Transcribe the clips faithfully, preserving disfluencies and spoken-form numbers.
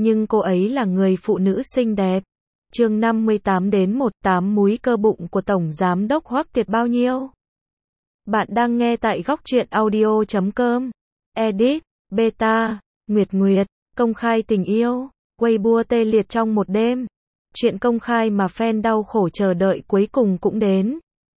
nhưng cô ấy là người phụ nữ xinh đẹp. Chương năm mươi tám đến một tám múi cơ bụng của Tổng Giám đốc Hoắc Tiệt bao nhiêu? Bạn đang nghe tại góc truyện audio chấm com. Edit, Beta, Nguyệt Nguyệt, công khai tình yêu, Weibo tê liệt trong một đêm. Chuyện công khai mà fan đau khổ chờ đợi cuối cùng cũng đến.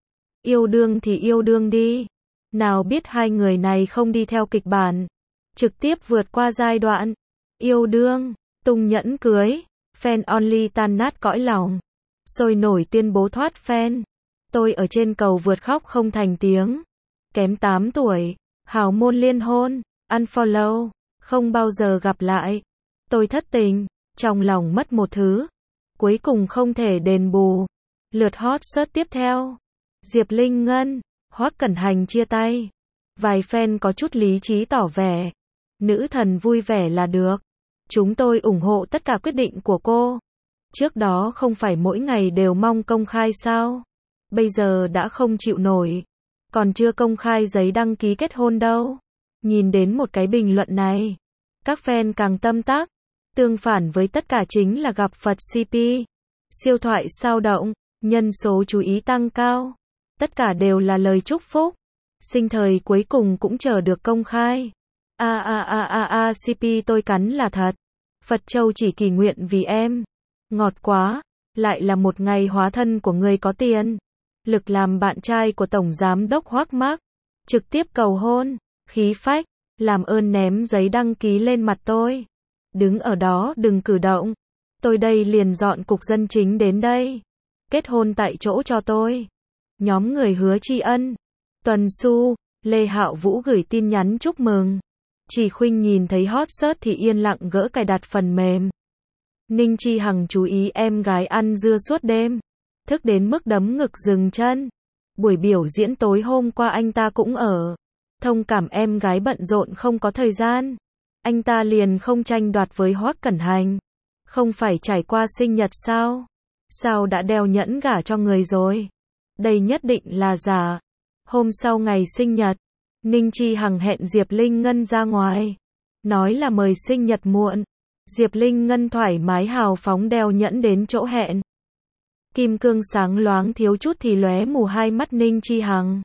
Yêu đương thì yêu đương đi. Nào biết hai người này không đi theo kịch bản. Trực tiếp vượt qua giai đoạn. Yêu đương, tung nhẫn cưới. Fan only tan nát cõi lòng. Sôi nổi tuyên bố thoát fan. Tôi ở trên cầu vượt khóc không thành tiếng. Kém tám tuổi. Hào môn liên hôn. Unfollow. Không bao giờ gặp lại. Tôi thất tình. Trong lòng mất một thứ. Cuối cùng không thể đền bù. Lượt hot search tiếp theo. Diệp Linh Ngân, Hoắc Cẩn Hành chia tay. Vài fan có chút lý trí tỏ vẻ. Nữ thần vui vẻ là được. Chúng tôi ủng hộ tất cả quyết định của cô. Trước đó không phải mỗi ngày đều mong công khai sao? Bây giờ đã không chịu nổi. Còn chưa công khai giấy đăng ký kết hôn đâu. Nhìn đến một cái bình luận này. Các fan càng tâm tác. Tương phản với tất cả chính là gặp Phật xê pê. Siêu thoại sao động. Nhân số chú ý tăng cao. Tất cả đều là lời chúc phúc. Sinh thời cuối cùng cũng chờ được công khai. A a a a a xê pê tôi cắn là thật. Phật Châu chỉ kỳ nguyện vì em. Ngọt quá. Lại là một ngày hóa thân của người có tiền. Lực làm bạn trai của Tổng Giám đốc Hoắc Mark. Trực tiếp cầu hôn. Khí phách. Làm ơn ném giấy đăng ký lên mặt tôi. Đứng ở đó đừng cử động. Tôi đây liền dọn cục dân chính đến đây. Kết hôn tại chỗ cho tôi. Nhóm người hứa tri ân. Tuần Su, Lê Hạo Vũ gửi tin nhắn chúc mừng. Chỉ Khuynh nhìn thấy hot search thì yên lặng gỡ cài đặt phần mềm. Ninh Chi Hằng chú ý em gái ăn dưa suốt đêm. Thức đến mức đấm ngực dừng chân. Buổi biểu diễn tối hôm qua anh ta cũng ở. Thông cảm em gái bận rộn không có thời gian. Anh ta liền không tranh đoạt với Hoắc Cẩn Hành. Không phải trải qua sinh nhật sao? Sao đã đeo nhẫn gả cho người rồi? Đây nhất định là giả. Hôm sau ngày sinh nhật, Ninh Chi Hằng hẹn Diệp Linh Ngân ra ngoài. Nói là mời sinh nhật muộn. Diệp Linh Ngân thoải mái hào phóng đeo nhẫn đến chỗ hẹn. Kim cương sáng loáng thiếu chút thì lóe mù hai mắt Ninh Chi Hằng.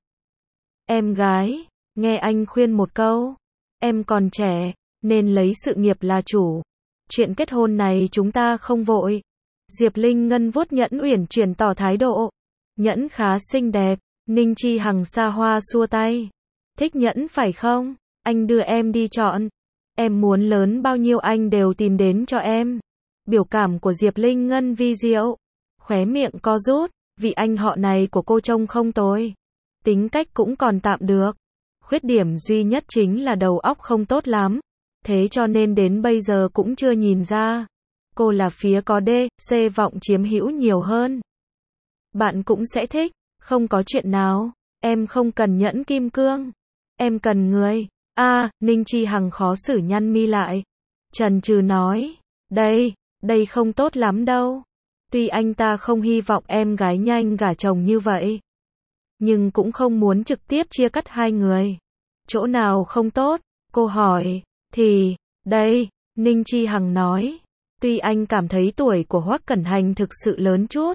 Em gái, nghe anh khuyên một câu. Em còn trẻ, nên lấy sự nghiệp là chủ. Chuyện kết hôn này chúng ta không vội. Diệp Linh Ngân vuốt nhẫn uyển chuyển tỏ thái độ. Nhẫn khá xinh đẹp. Ninh Chi Hằng xa hoa xua tay. Thích nhẫn phải không? Anh đưa em đi chọn. Em muốn lớn bao nhiêu anh đều tìm đến cho em. Biểu cảm của Diệp Linh Ngân vi diệu. Khóe miệng co rút. Vị anh họ này của cô trông không tồi. Tính cách cũng còn tạm được. Khuyết điểm duy nhất chính là đầu óc không tốt lắm. Thế cho nên đến bây giờ cũng chưa nhìn ra. Cô là phía có D, C vọng chiếm hữu nhiều hơn. Bạn cũng sẽ thích. Không có chuyện nào. Em không cần nhẫn kim cương. Em cần người. A, à, Ninh Chi Hằng khó xử nhăn mi lại. Chần chừ nói. Đây, đây không tốt lắm đâu. Tuy anh ta không hy vọng em gái nhanh gả chồng như vậy. Nhưng cũng không muốn trực tiếp chia cắt hai người. Chỗ nào không tốt? Cô hỏi. Thì, đây, Ninh Chi Hằng nói. Tuy anh cảm thấy tuổi của Hoắc Cẩn Hành thực sự lớn chút.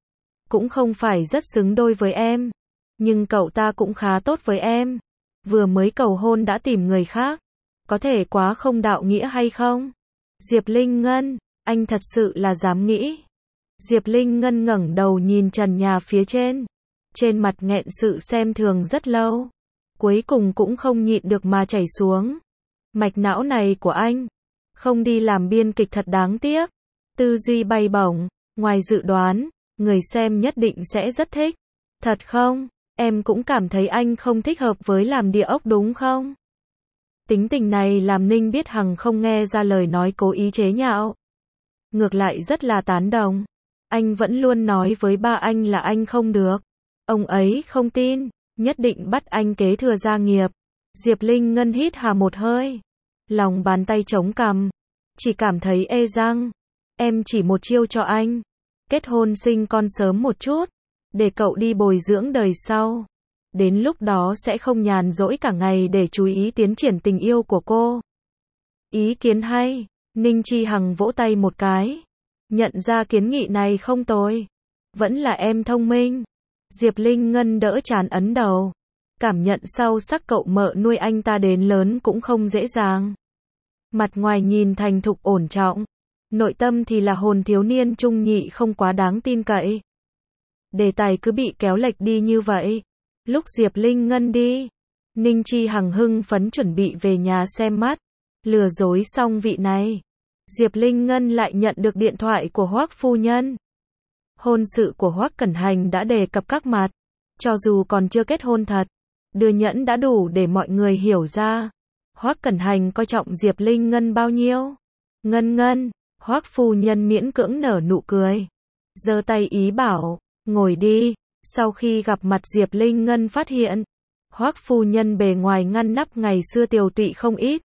Cũng không phải rất xứng đôi với em. Nhưng cậu ta cũng khá tốt với em. Vừa mới cầu hôn đã tìm người khác. Có thể quá không đạo nghĩa hay không? Diệp Linh Ngân, anh thật sự là dám nghĩ. Diệp Linh Ngân ngẩng đầu nhìn trần nhà phía trên. Trên mặt nghẹn sự xem thường rất lâu. Cuối cùng cũng không nhịn được mà chảy xuống. Mạch não này của anh. Không đi làm biên kịch thật đáng tiếc. Tư duy bay bổng. Ngoài dự đoán. Người xem nhất định sẽ rất thích. Thật không? Em cũng cảm thấy anh không thích hợp với làm địa ốc đúng không? Tính tình này làm Ninh Biết Hằng không nghe ra lời nói cố ý chế nhạo. Ngược lại rất là tán đồng. Anh vẫn luôn nói với ba anh là anh không được. Ông ấy không tin. Nhất định bắt anh kế thừa gia nghiệp. Diệp Linh Ngân hít hà một hơi. Lòng bàn tay chống cằm. Chỉ cảm thấy ê răng. Em chỉ một chiêu cho anh. Kết hôn sinh con sớm một chút. Để cậu đi bồi dưỡng đời sau. Đến lúc đó sẽ không nhàn rỗi cả ngày để chú ý tiến triển tình yêu của cô. Ý kiến hay. Ninh Chi Hằng vỗ tay một cái. Nhận ra kiến nghị này không tồi. Vẫn là em thông minh. Diệp Linh Ngân đỡ trán ấn đầu. Cảm nhận sâu sắc cậu mợ nuôi anh ta đến lớn cũng không dễ dàng. Mặt ngoài nhìn thành thục ổn trọng. Nội tâm thì là hồn thiếu niên trung nhị không quá đáng tin cậy. Đề tài cứ bị kéo lệch đi như vậy. Lúc Diệp Linh Ngân đi, Ninh Chi Hằng hưng phấn chuẩn bị về nhà xem mắt. Lừa dối xong vị này, Diệp Linh Ngân lại nhận được điện thoại của Hoắc phu nhân. Hôn sự của Hoắc Cẩn Hành đã đề cập các mặt. Cho dù còn chưa kết hôn thật, đưa nhẫn đã đủ để mọi người hiểu ra Hoắc Cẩn Hành coi trọng Diệp Linh Ngân bao nhiêu. Ngân Ngân, Hoắc phu nhân miễn cưỡng nở nụ cười, giơ tay ý bảo, ngồi đi. Sau khi gặp mặt Diệp Linh Ngân phát hiện, Hoắc phu nhân bề ngoài ngăn nắp ngày xưa tiều tụy không ít.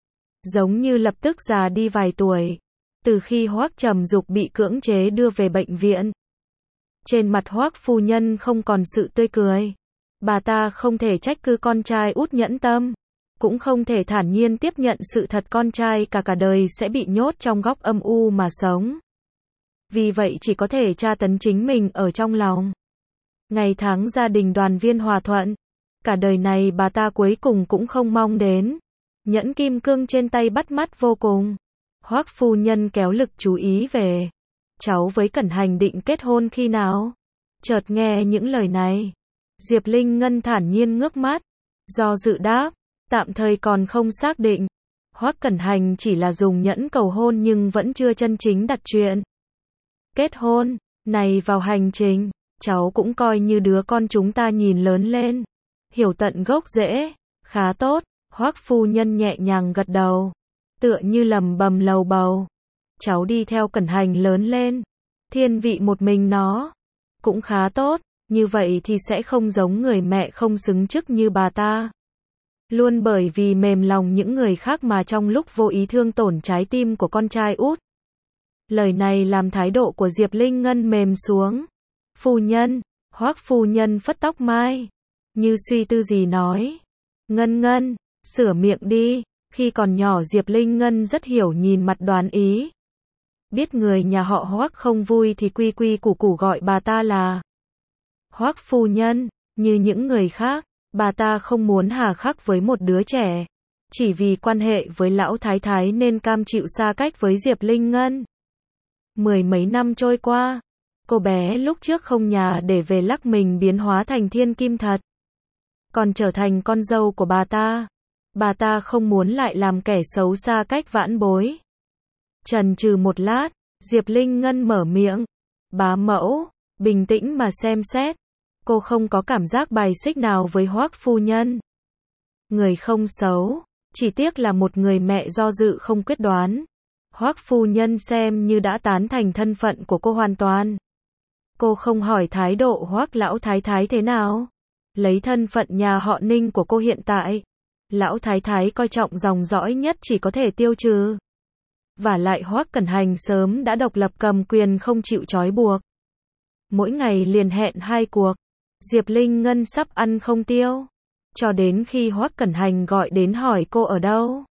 Giống như lập tức già đi vài tuổi. Từ khi Hoắc Trầm Dục bị cưỡng chế đưa về bệnh viện, trên mặt Hoắc phu nhân không còn sự tươi cười. Bà ta không thể trách cứ con trai út nhẫn tâm, cũng không thể thản nhiên tiếp nhận sự thật con trai cả cả đời sẽ bị nhốt trong góc âm u mà sống. Vì vậy chỉ có thể tra tấn chính mình ở trong lòng. Ngày tháng gia đình đoàn viên hòa thuận, cả đời này bà ta cuối cùng cũng không mong đến. Nhẫn kim cương trên tay bắt mắt vô cùng. Hoắc phu nhân kéo lực chú ý về. Cháu với Cẩn Hành định kết hôn khi nào? Chợt nghe những lời này, Diệp Linh Ngân thản nhiên ngước mắt, do dự đáp, tạm thời còn không xác định. Hoắc Cẩn Hành chỉ là dùng nhẫn cầu hôn nhưng vẫn chưa chân chính đặt chuyện kết hôn này vào hành trình. Cháu cũng coi như đứa con chúng ta nhìn lớn lên, hiểu tận gốc rễ, khá tốt. Hoắc phu nhân nhẹ nhàng gật đầu, tựa như lầm bầm lầu bầu. Cháu đi theo Cẩn Hành lớn lên, thiên vị một mình nó, cũng khá tốt, như vậy thì sẽ không giống người mẹ không xứng chức như bà ta. Luôn bởi vì mềm lòng những người khác mà trong lúc vô ý thương tổn trái tim của con trai út. Lời này làm thái độ của Diệp Linh Ngân mềm xuống. Phu nhân, Hoắc phu nhân phất tóc mai, như suy tư gì nói. Ngân Ngân, sửa miệng đi. Khi còn nhỏ Diệp Linh Ngân rất hiểu nhìn mặt đoán ý. Biết người nhà họ Hoắc không vui thì quy quy củ củ gọi bà ta là Hoắc phu nhân. Như những người khác, bà ta không muốn hà khắc với một đứa trẻ. Chỉ vì quan hệ với lão thái thái nên cam chịu xa cách với Diệp Linh Ngân. Mười mấy năm trôi qua, cô bé lúc trước không nhà để về lắc mình biến hóa thành thiên kim thật. Còn trở thành con dâu của bà ta. Bà ta không muốn lại làm kẻ xấu xa cách vãn bối. Chần chừ một lát, Diệp Linh Ngân mở miệng. Bá mẫu, bình tĩnh mà xem xét. Cô không có cảm giác bài xích nào với Hoắc phu nhân. Người không xấu, chỉ tiếc là một người mẹ do dự không quyết đoán. Hoắc phu nhân xem như đã tán thành thân phận của cô hoàn toàn. Cô không hỏi thái độ Hoắc lão thái thái thế nào. Lấy thân phận nhà họ Ninh của cô hiện tại, lão thái thái coi trọng dòng dõi nhất chỉ có thể tiêu trừ. Vả lại Hoắc Cẩn Hành sớm đã độc lập cầm quyền không chịu trói buộc. Mỗi ngày liền hẹn hai cuộc. Diệp Linh Ngân sắp ăn không tiêu. Cho đến khi Hoắc Cẩn Hành gọi đến hỏi cô ở đâu,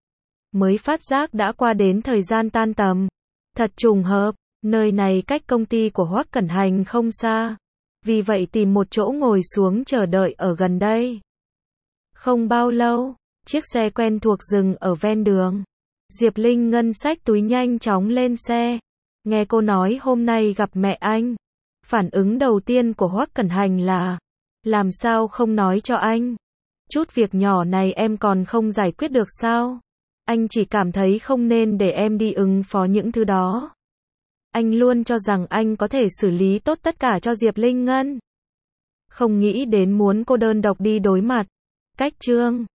mới phát giác đã qua đến thời gian tan tầm. Thật trùng hợp, nơi này cách công ty của Hoắc Cẩn Hành không xa. Vì vậy tìm một chỗ ngồi xuống chờ đợi ở gần đây. Không bao lâu, chiếc xe quen thuộc dừng ở ven đường. Diệp Linh Ngân xách túi nhanh chóng lên xe. Nghe cô nói hôm nay gặp mẹ anh. Phản ứng đầu tiên của Hoắc Cẩn Hành là, làm sao không nói cho anh? Chút việc nhỏ này em còn không giải quyết được sao? Anh chỉ cảm thấy không nên để em đi ứng phó những thứ đó. Anh luôn cho rằng anh có thể xử lý tốt tất cả cho Diệp Linh Ngân. Không nghĩ đến muốn cô đơn độc đi đối mặt. Cách chương